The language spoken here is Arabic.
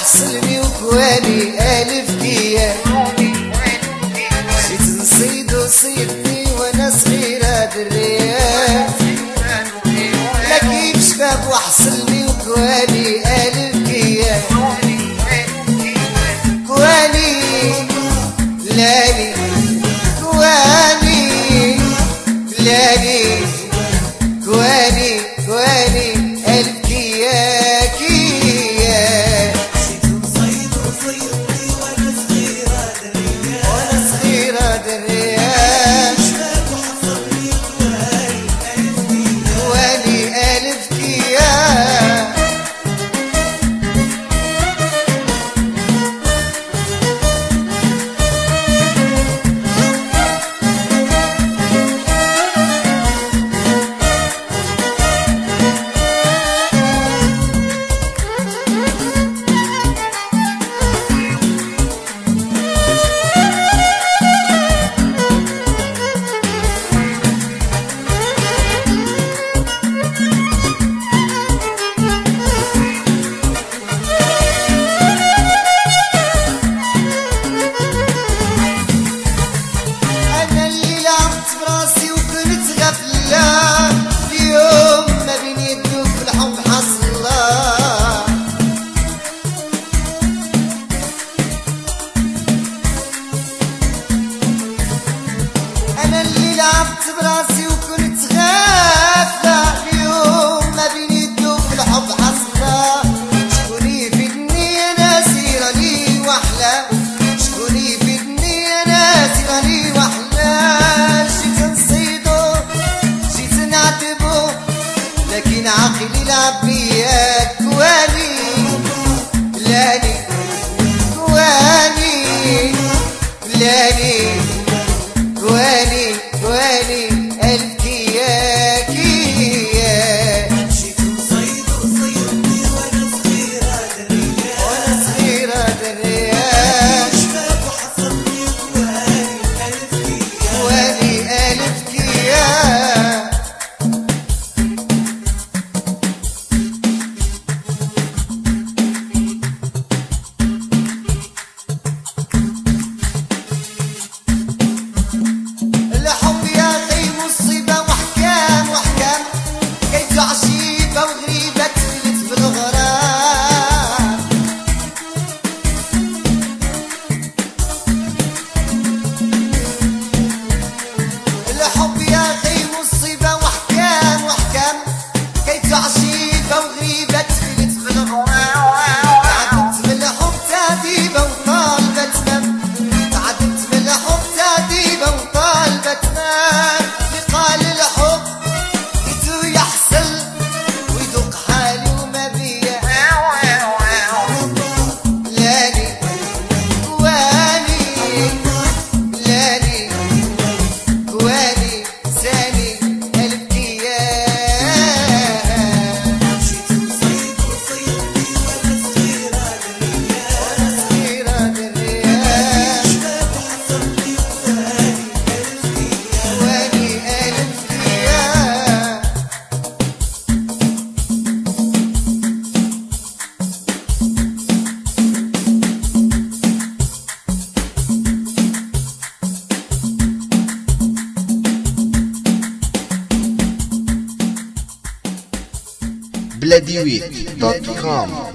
وحصلني وكواني ألف كيا جيت نصيد وصيدني وانا صغيرة درية لا كيف شباب وحصلني وكواني ألف كيا كواني لاني كواني لاني كواني كواني ألف كيا كيا جيت نصيد وصيدني وانا صغيرة درية وانا صغيرة درية شباب وحصلني كواني ألف كيا اليوم ما بين يدوك بالحب حصلا أنا اللي لعبت براسي وكنت غافلة اليوم ما بين يدوك بالحب حصلا شكون يفيدني أنا سيراني وحلا شكون يفيدني أنا سيراني وحلا جيت نصيدو جيت نعتبو لكن عقلي يلعب بيا كواني لاني كواني لاني كواني كواني ألف كيا كيا جيت نصيد وصيدني وانا صغيرة درية وانا صغيرة درية شباب وحصلني كواني ألف كيا الحب يا أخي مصيبة وحكام وحكام كيف عشيبة وغريبة تفلت في الغرام الحب يا أخي مصيبة وحكام وحكام كيف عشيبة وغريبة تفلت في الغرام تعبت من الحب تعذيبة وطالبة تمام تعبت من الحب تعذيبة وطالبة تمام لقال الحب يتو يحصل ويذوق حالي وما بيا لاني كواني لاني كواني ساني ألف كيا جيت نصيد وصيدني وانا صغيرة درية صغيرة درية شباب وحصلني كواني ألف كيا بلاديويت.com